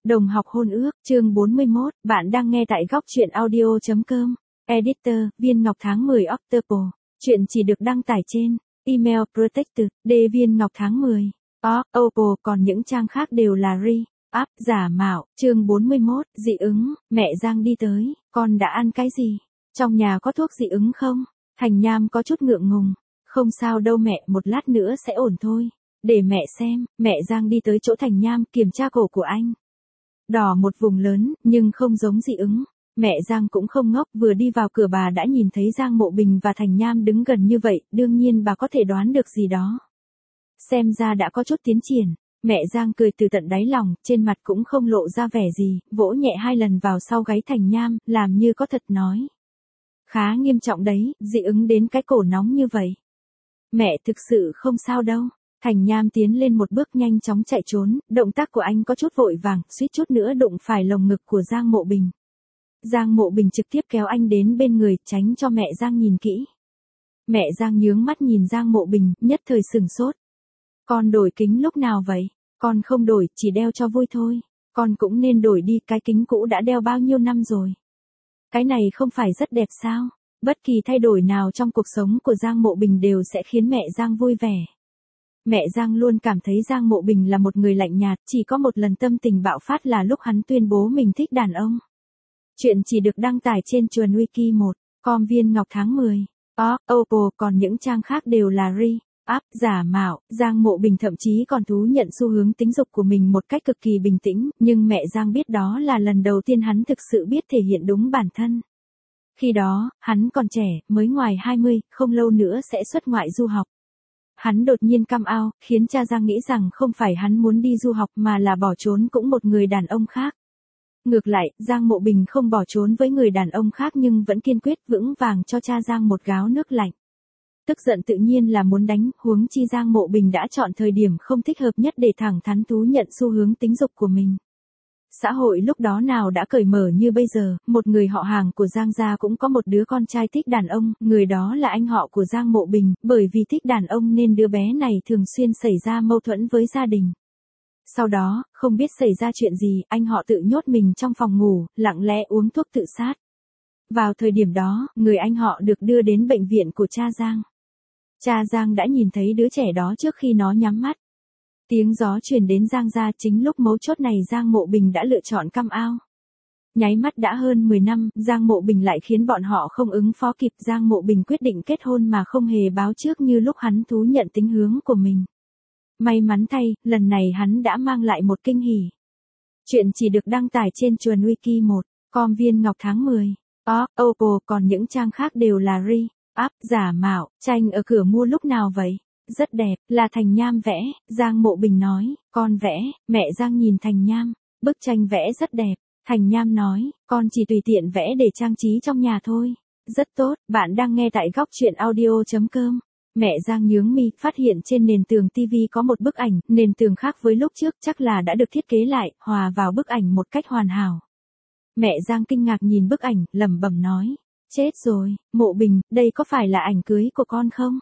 Đồng học hôn ước, chương 41, bạn đang nghe tại góc truyện audio.com. Editor, Viên Ngọc tháng 10 October. Chuyện chỉ được đăng tải trên email protected, Viên Ngọc tháng 10. Oppo, còn những trang khác đều là up, giả mạo. Chương 41, dị ứng, mẹ Giang đi tới, con đã ăn cái gì? Trong nhà có thuốc dị ứng không? Thành Nham có chút ngượng ngùng. Không sao đâu mẹ, một lát nữa sẽ ổn thôi. Để mẹ xem. Mẹ Giang đi tới chỗ Thành Nham, kiểm tra cổ của anh. Đỏ một vùng lớn, nhưng không giống dị ứng. Mẹ Giang cũng không ngốc, vừa đi vào cửa bà đã nhìn thấy Giang Mộ Bình và Thành Nham đứng gần như vậy, đương nhiên bà có thể đoán được gì đó. Xem ra đã có chút tiến triển. Mẹ Giang cười từ tận đáy lòng, trên mặt cũng không lộ ra vẻ gì, vỗ nhẹ 2 lần vào sau gáy Thành Nham, làm như có thật nói. Khá nghiêm trọng đấy, dị ứng đến cái cổ nóng như vậy. Mẹ thực sự không sao đâu. Thành Nham tiến lên một bước nhanh chóng chạy trốn, động tác của anh có chút vội vàng, suýt chút nữa đụng phải lồng ngực của Giang Mộ Bình. Giang Mộ Bình trực tiếp kéo anh đến bên người, tránh cho mẹ Giang nhìn kỹ. Mẹ Giang nhướng mắt nhìn Giang Mộ Bình, nhất thời sửng sốt. Con đổi kính lúc nào vậy? Con không đổi, chỉ đeo cho vui thôi. Con cũng nên đổi đi, cái kính cũ đã đeo bao nhiêu năm rồi. Cái này không phải rất đẹp sao? Bất kỳ thay đổi nào trong cuộc sống của Giang Mộ Bình đều sẽ khiến mẹ Giang vui vẻ. Mẹ Giang luôn cảm thấy Giang Mộ Bình là một người lạnh nhạt, chỉ có một lần tâm tình bạo phát là lúc hắn tuyên bố mình thích đàn ông. Chuyện chỉ được đăng tải trên Chuồn Wiki 1, com Viên Ngọc tháng 10. Oppo, còn những trang khác đều là up, giả mạo. Giang Mộ Bình thậm chí còn thú nhận xu hướng tính dục của mình một cách cực kỳ bình tĩnh, nhưng mẹ Giang biết đó là lần đầu tiên hắn thực sự biết thể hiện đúng bản thân. Khi đó, hắn còn trẻ, mới ngoài 20, không lâu nữa sẽ xuất ngoại du học. Hắn đột nhiên come out, khiến cha Giang nghĩ rằng không phải hắn muốn đi du học mà là bỏ trốn cũng một người đàn ông khác. Ngược lại, Giang Mộ Bình không bỏ trốn với người đàn ông khác nhưng vẫn kiên quyết vững vàng cho cha Giang một gáo nước lạnh. Tức giận tự nhiên là muốn đánh, huống chi Giang Mộ Bình đã chọn thời điểm không thích hợp nhất để thẳng thắn thú nhận xu hướng tính dục của mình. Xã hội lúc đó nào đã cởi mở như bây giờ, một người họ hàng của Giang gia cũng có một đứa con trai thích đàn ông, người đó là anh họ của Giang Mộ Bình, bởi vì thích đàn ông nên đứa bé này thường xuyên xảy ra mâu thuẫn với gia đình. Sau đó, không biết xảy ra chuyện gì, anh họ tự nhốt mình trong phòng ngủ, lặng lẽ uống thuốc tự sát. Vào thời điểm đó, người anh họ được đưa đến bệnh viện của cha Giang. Cha Giang đã nhìn thấy đứa trẻ đó trước khi nó nhắm mắt. Tiếng gió truyền đến Giang gia, chính lúc mấu chốt này Giang Mộ Bình đã lựa chọn come out. Nháy mắt đã hơn 10 năm, Giang Mộ Bình lại khiến bọn họ không ứng phó kịp. Giang Mộ Bình quyết định kết hôn mà không hề báo trước như lúc hắn thú nhận tính hướng của mình. May mắn thay, lần này hắn đã mang lại một kinh hỉ. Chuyện chỉ được đăng tải trên Chuồn Wiki 1, com Viên Ngọc tháng 10. Oppo, còn những trang khác đều là up, giả mạo. Tranh ở cửa mua lúc nào vậy? Rất đẹp, là Thành Nham vẽ. Giang Mộ Bình nói, con vẽ. Mẹ Giang nhìn Thành Nham, bức tranh vẽ rất đẹp. Thành Nham nói, con chỉ tùy tiện vẽ để trang trí trong nhà thôi. Rất tốt, bạn đang nghe tại góc truyện audio.com. Mẹ Giang nhướng mi, phát hiện trên nền tường TV có một bức ảnh, nền tường khác với lúc trước, chắc là đã được thiết kế lại, hòa vào bức ảnh một cách hoàn hảo. Mẹ Giang kinh ngạc nhìn bức ảnh, lẩm bẩm nói, chết rồi, Mộ Bình, đây có phải là ảnh cưới của con không?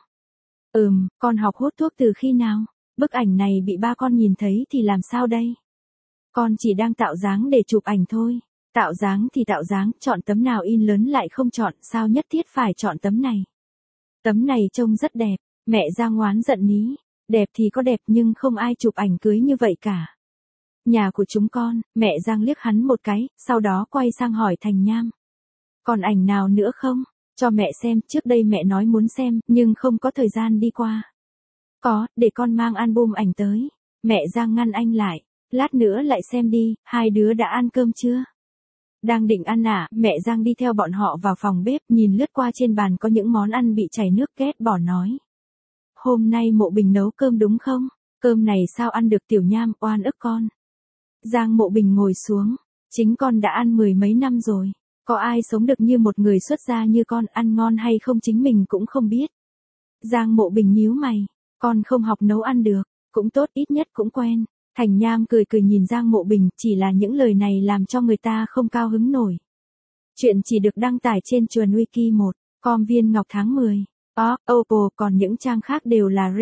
Con học hút thuốc từ khi nào? Bức ảnh này bị ba con nhìn thấy thì làm sao đây? Con chỉ đang tạo dáng để chụp ảnh thôi. Tạo dáng thì tạo dáng, chọn tấm nào in lớn lại không chọn, sao nhất thiết phải chọn tấm này? Tấm này trông rất đẹp. Mẹ Giang oán giận ní. Đẹp thì có đẹp nhưng không ai chụp ảnh cưới như vậy cả. Nhà của chúng con. Mẹ Giang liếc hắn một cái, sau đó quay sang hỏi Thành Nham. Còn ảnh nào nữa không? Cho mẹ xem, trước đây mẹ nói muốn xem, nhưng không có thời gian đi qua. Có, để con mang album ảnh tới. Mẹ Giang ngăn anh lại. Lát nữa lại xem đi, hai đứa đã ăn cơm chưa? Đang định ăn à? Mẹ Giang đi theo bọn họ vào phòng bếp, nhìn lướt qua trên bàn có những món ăn bị chảy nước, ghét bỏ nói. Hôm nay Mộ Bình nấu cơm đúng không? Cơm này sao ăn được Tiểu Nham, oan ức con. Giang Mộ Bình ngồi xuống. Chính con đã ăn 10 mấy năm rồi. Có ai sống được như một người xuất gia như con, ăn ngon hay không chính mình cũng không biết. Giang Mộ Bình nhíu mày. Con không học nấu ăn được. Cũng tốt, ít nhất cũng quen. Thành Nham cười cười nhìn Giang Mộ Bình, chỉ là những lời này làm cho người ta không cao hứng nổi. Chuyện chỉ được đăng tải trên Chuồn Wiki 1, com Viên Ngọc tháng 10. Oppo, còn những trang khác đều là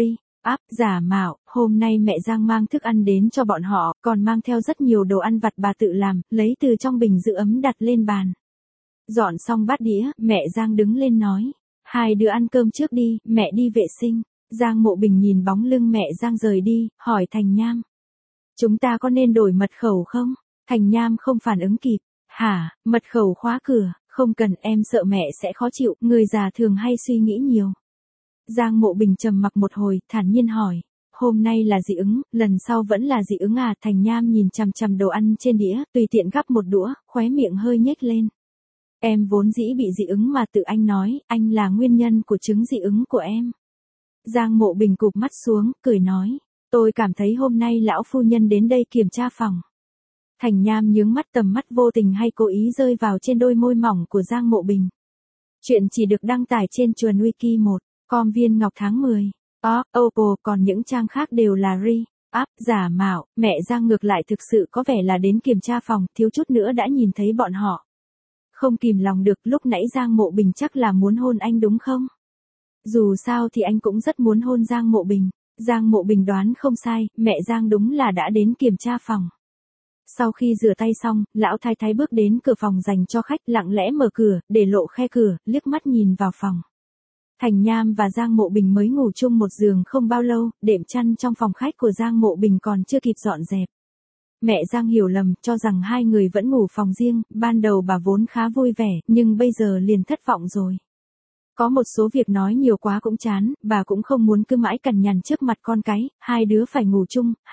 giả mạo, hôm nay mẹ Giang mang thức ăn đến cho bọn họ, còn mang theo rất nhiều đồ ăn vặt bà tự làm, lấy từ trong bình giữ ấm đặt lên bàn. Dọn xong bát đĩa, mẹ Giang đứng lên nói. Hai đứa ăn cơm trước đi, mẹ đi vệ sinh. Giang Mộ Bình nhìn bóng lưng mẹ Giang rời đi, hỏi Thành Nham. Chúng ta có nên đổi mật khẩu không? Thành Nham không phản ứng kịp. Hả, mật khẩu khóa cửa, không cần, em sợ mẹ sẽ khó chịu, người già thường hay suy nghĩ nhiều. Giang Mộ Bình trầm mặc một hồi, thản nhiên hỏi. Hôm nay là dị ứng, lần sau vẫn là dị ứng à? Thành Nham nhìn chằm chằm đồ ăn trên đĩa, tùy tiện gắp một đũa, khóe miệng hơi nhếch lên. Em vốn dĩ bị dị ứng mà tự anh nói, anh là nguyên nhân của chứng dị ứng của em. Giang Mộ Bình cụp mắt xuống, cười nói. Tôi cảm thấy hôm nay lão phu nhân đến đây kiểm tra phòng. Thành Nham nhướng mắt, tầm mắt vô tình hay cố ý rơi vào trên đôi môi mỏng của Giang Mộ Bình. Chuyện chỉ được đăng tải trên Chuồn Wiki 1com Viên Ngọc tháng 10. Oppo, còn những trang khác đều là giả mạo. Mẹ Giang ngược lại thực sự có vẻ là đến kiểm tra phòng, thiếu chút nữa đã nhìn thấy bọn họ. Không kìm lòng được, lúc nãy Giang Mộ Bình chắc là muốn hôn anh đúng không? Dù sao thì anh cũng rất muốn hôn Giang Mộ Bình. Giang Mộ Bình đoán không sai, mẹ Giang đúng là đã đến kiểm tra phòng. Sau khi rửa tay xong, lão thái thái bước đến cửa phòng dành cho khách, lặng lẽ mở cửa, để lộ khe cửa, liếc mắt nhìn vào phòng. Thành Nham và Giang Mộ Bình mới ngủ chung một giường không bao lâu, đệm chăn trong phòng khách của Giang Mộ Bình còn chưa kịp dọn dẹp. Mẹ Giang hiểu lầm, cho rằng hai người vẫn ngủ phòng riêng, ban đầu bà vốn khá vui vẻ, nhưng bây giờ liền thất vọng rồi. Có một số việc nói nhiều quá cũng chán, bà cũng không muốn cứ mãi cằn nhằn trước mặt con cái, hai đứa phải ngủ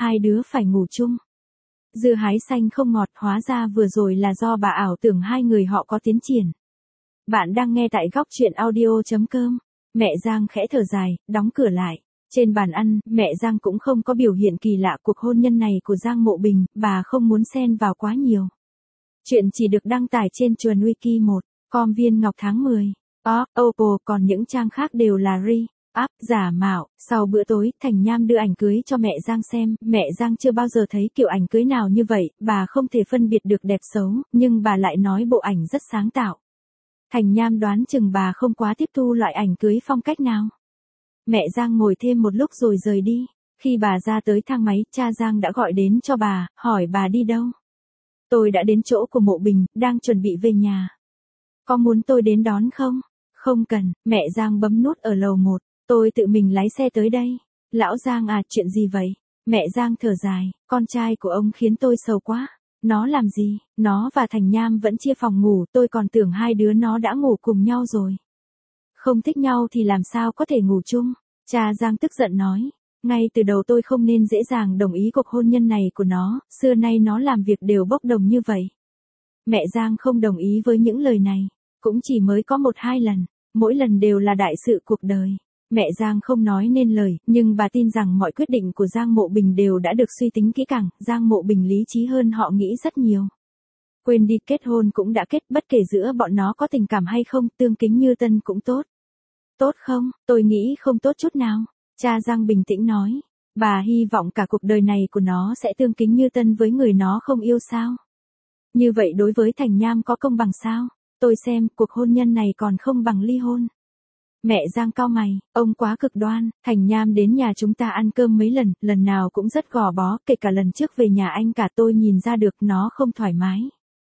chung. Dưa hái xanh không ngọt, hóa ra vừa rồi là do bà ảo tưởng hai người họ có tiến triển. Bạn đang nghe tại góc truyện audio.com. Mẹ Giang khẽ thở dài, đóng cửa lại. Trên bàn ăn, mẹ Giang cũng không có biểu hiện kỳ lạ cuộc hôn nhân này của Giang Mộ Bình, bà không muốn xen vào quá nhiều. Chuyện chỉ được đăng tải trên Chuồn Wiki 1com Viên Ngọc tháng 10. Oppo, còn những trang khác đều là giả mạo. Sau bữa tối, Thành Nham đưa ảnh cưới cho mẹ Giang xem, mẹ Giang chưa bao giờ thấy kiểu ảnh cưới nào như vậy, bà không thể phân biệt được đẹp xấu, nhưng bà lại nói bộ ảnh rất sáng tạo. Thành Nham đoán chừng bà không quá tiếp thu loại ảnh cưới phong cách nào. Mẹ Giang ngồi thêm một lúc rồi rời đi. Khi bà ra tới thang máy, cha Giang đã gọi đến cho bà, hỏi bà đi đâu. Tôi đã đến chỗ của Mộ Bình, đang chuẩn bị về nhà. Có muốn tôi đến đón không? Không cần, mẹ Giang bấm nút ở lầu 1. Tôi tự mình lái xe tới đây. Lão Giang à, chuyện gì vậy? Mẹ Giang thở dài, con trai của ông khiến tôi sầu quá. Nó làm gì? Nó và Thành Nham vẫn chia phòng ngủ, tôi còn tưởng hai đứa nó đã ngủ cùng nhau rồi. Không thích nhau thì làm sao có thể ngủ chung? Cha Giang tức giận nói. Ngay từ đầu tôi không nên dễ dàng đồng ý cuộc hôn nhân này của nó, xưa nay nó làm việc đều bốc đồng như vậy. Mẹ Giang không đồng ý với những lời này. Cũng chỉ mới có 1-2 lần, mỗi lần đều là đại sự cuộc đời. Mẹ Giang không nói nên lời, nhưng bà tin rằng mọi quyết định của Giang Mộ Bình đều đã được suy tính kỹ càng, Giang Mộ Bình lý trí hơn họ nghĩ rất nhiều. Quên đi, kết hôn cũng đã kết, bất kể giữa bọn nó có tình cảm hay không, tương kính như tân cũng tốt. Tốt không? Tôi nghĩ không tốt chút nào. Cha Giang bình tĩnh nói. Bà hy vọng cả cuộc đời này của nó sẽ tương kính như tân với người nó không yêu sao? Như vậy đối với Thành Nham có công bằng sao? Tôi xem, cuộc hôn nhân này còn không bằng ly hôn. Mẹ Giang cau mày, ông quá cực đoan. Thành Nham đến nhà chúng ta ăn cơm mấy lần, lần nào cũng rất gò bó, kể cả lần trước về nhà anh cả tôi nhìn ra được nó không thoải mái.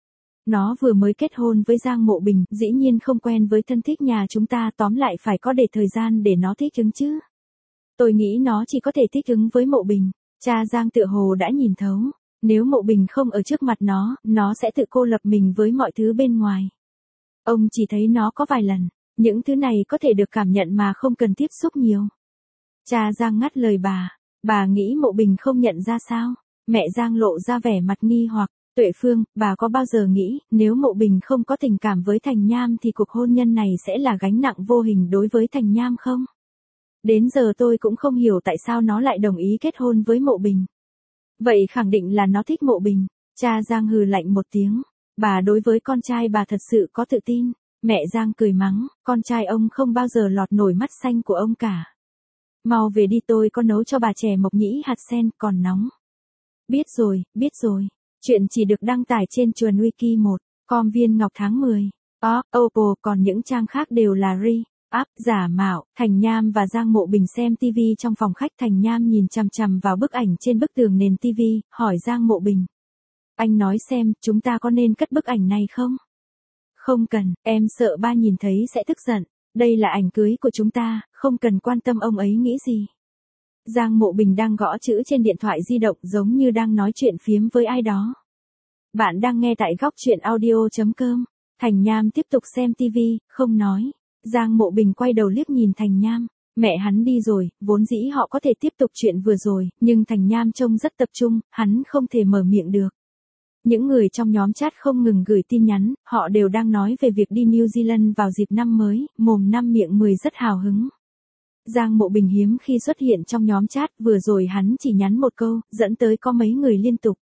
Nó vừa mới kết hôn với Giang Mộ Bình, dĩ nhiên không quen với thân thích nhà chúng ta, tóm lại phải có để thời gian để nó thích ứng chứ. Tôi nghĩ nó chỉ có thể thích ứng với Mộ Bình. Cha Giang tựa hồ đã nhìn thấu. Nếu Mộ Bình không ở trước mặt nó sẽ tự cô lập mình với mọi thứ bên ngoài. Ông chỉ thấy nó có vài lần. Những thứ này có thể được cảm nhận mà không cần tiếp xúc nhiều. Cha Giang ngắt lời bà nghĩ Mộ Bình không nhận ra sao? Mẹ Giang lộ ra vẻ mặt nghi hoặc. Tuệ Phương, bà có bao giờ nghĩ, nếu Mộ Bình không có tình cảm với Thành Nham thì cuộc hôn nhân này sẽ là gánh nặng vô hình đối với Thành Nham không? Đến giờ tôi cũng không hiểu tại sao nó lại đồng ý kết hôn với Mộ Bình. Vậy khẳng định là nó thích Mộ Bình. Cha Giang hừ lạnh một tiếng. Bà đối với con trai bà thật sự có tự tin. Mẹ Giang cười mắng, con trai ông không bao giờ lọt nổi mắt xanh của ông cả. Mau về đi, tôi có nấu cho bà chè mộc nhĩ hạt sen, còn nóng. Biết rồi. Chuyện chỉ được đăng tải trên Chuồn Wiki 1com Viên Ngọc tháng 10. Oppo, còn những trang khác đều là giả mạo. Thành Nham và Giang Mộ Bình xem TV trong phòng khách. Thành Nham nhìn chằm chằm vào bức ảnh trên bức tường nền TV, hỏi Giang Mộ Bình. Anh nói xem, chúng ta có nên cất bức ảnh này không? Không cần, em sợ ba nhìn thấy sẽ tức giận. Đây là ảnh cưới của chúng ta, không cần quan tâm ông ấy nghĩ gì. Giang Mộ Bình đang gõ chữ trên điện thoại di động giống như đang nói chuyện phiếm với ai đó. Bạn đang nghe tại góc chuyện audio.com. Thành Nham tiếp tục xem TV, không nói. Giang Mộ Bình quay đầu liếc nhìn Thành Nham. Mẹ hắn đi rồi, vốn dĩ họ có thể tiếp tục chuyện vừa rồi, nhưng Thành Nham trông rất tập trung, hắn không thể mở miệng được. Những người trong nhóm chat không ngừng gửi tin nhắn, họ đều đang nói về việc đi New Zealand vào dịp năm mới, mồm năm miệng 10 rất hào hứng. Giang Mộ Bình hiếm khi xuất hiện trong nhóm chat, vừa rồi hắn chỉ nhắn một câu, dẫn tới có mấy người liên tục.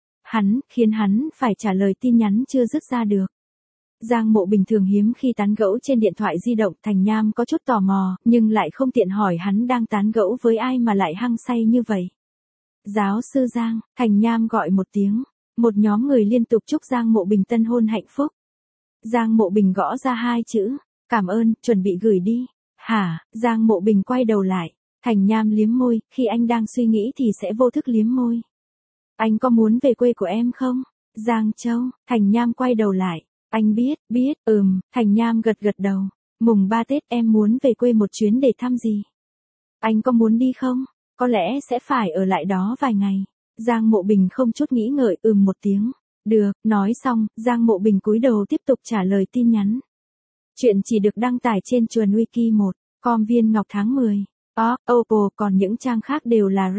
Khiến hắn phải trả lời tin nhắn chưa dứt ra được. Giang Mộ Bình thường hiếm khi tán gẫu trên điện thoại di động. Thành Nham có chút tò mò, nhưng lại không tiện hỏi hắn đang tán gẫu với ai mà lại hăng say như vậy. Giáo sư Giang, Thành Nham gọi một tiếng. Một nhóm người liên tục chúc Giang Mộ Bình tân hôn hạnh phúc. Giang Mộ Bình gõ ra 2 chữ, cảm ơn, chuẩn bị gửi đi. Hả? Giang Mộ Bình quay đầu lại. Thành Nham liếm môi, khi anh đang suy nghĩ thì sẽ vô thức liếm môi. Anh có muốn về quê của em không? Giang Châu. Thành Nham quay đầu lại. Anh biết. Thành Nham gật đầu. Mùng 3 Tết em muốn về quê một chuyến để thăm gì? Anh có muốn đi không? Có lẽ sẽ phải ở lại đó vài ngày. Giang Mộ Bình không chút nghĩ ngợi một tiếng. Được, nói xong, Giang Mộ Bình cúi đầu tiếp tục trả lời tin nhắn. Chuyện chỉ được đăng tải trên chuồn wiki 1.com Viên Ngọc tháng 10. Oppo, còn những trang khác đều là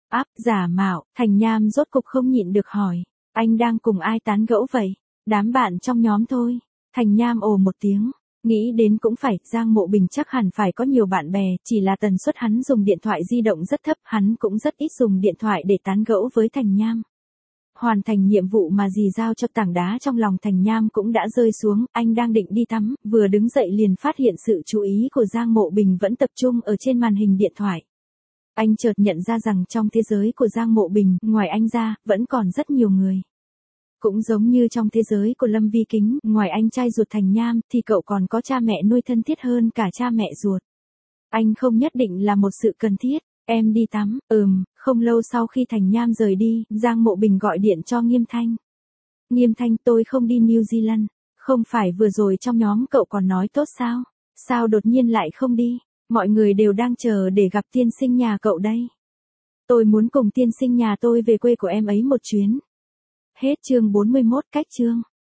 giả mạo. Thành Nham rốt cục không nhịn được hỏi. Anh đang cùng ai tán gẫu vậy? Đám bạn trong nhóm thôi. Thành Nham ồ một tiếng. Nghĩ đến cũng phải, Giang Mộ Bình chắc hẳn phải có nhiều bạn bè, chỉ là tần suất hắn dùng điện thoại di động rất thấp, hắn cũng rất ít dùng điện thoại để tán gẫu với Thành Nham. Hoàn thành nhiệm vụ mà dì giao cho, tảng đá trong lòng Thành Nham cũng đã rơi xuống. Anh đang định đi tắm, vừa đứng dậy liền phát hiện sự chú ý của Giang Mộ Bình vẫn tập trung ở trên màn hình điện thoại. Anh chợt nhận ra rằng trong thế giới của Giang Mộ Bình, ngoài anh ra, vẫn còn rất nhiều người. Cũng giống như trong thế giới của Lâm Vi Kính, ngoài anh trai ruột Thành Nham, thì cậu còn có cha mẹ nuôi thân thiết hơn cả cha mẹ ruột. Anh không nhất định là một sự cần thiết. Em đi tắm. Không lâu sau khi Thành Nham rời đi, Giang Mộ Bình gọi điện cho Nghiêm Thanh. Nghiêm Thanh, tôi không đi New Zealand. Không phải vừa rồi trong nhóm cậu còn nói tốt sao? Sao đột nhiên lại không đi? Mọi người đều đang chờ để gặp tiên sinh nhà cậu đây. Tôi muốn cùng tiên sinh nhà tôi về quê của em ấy một chuyến. Hết chương 41. Cách chương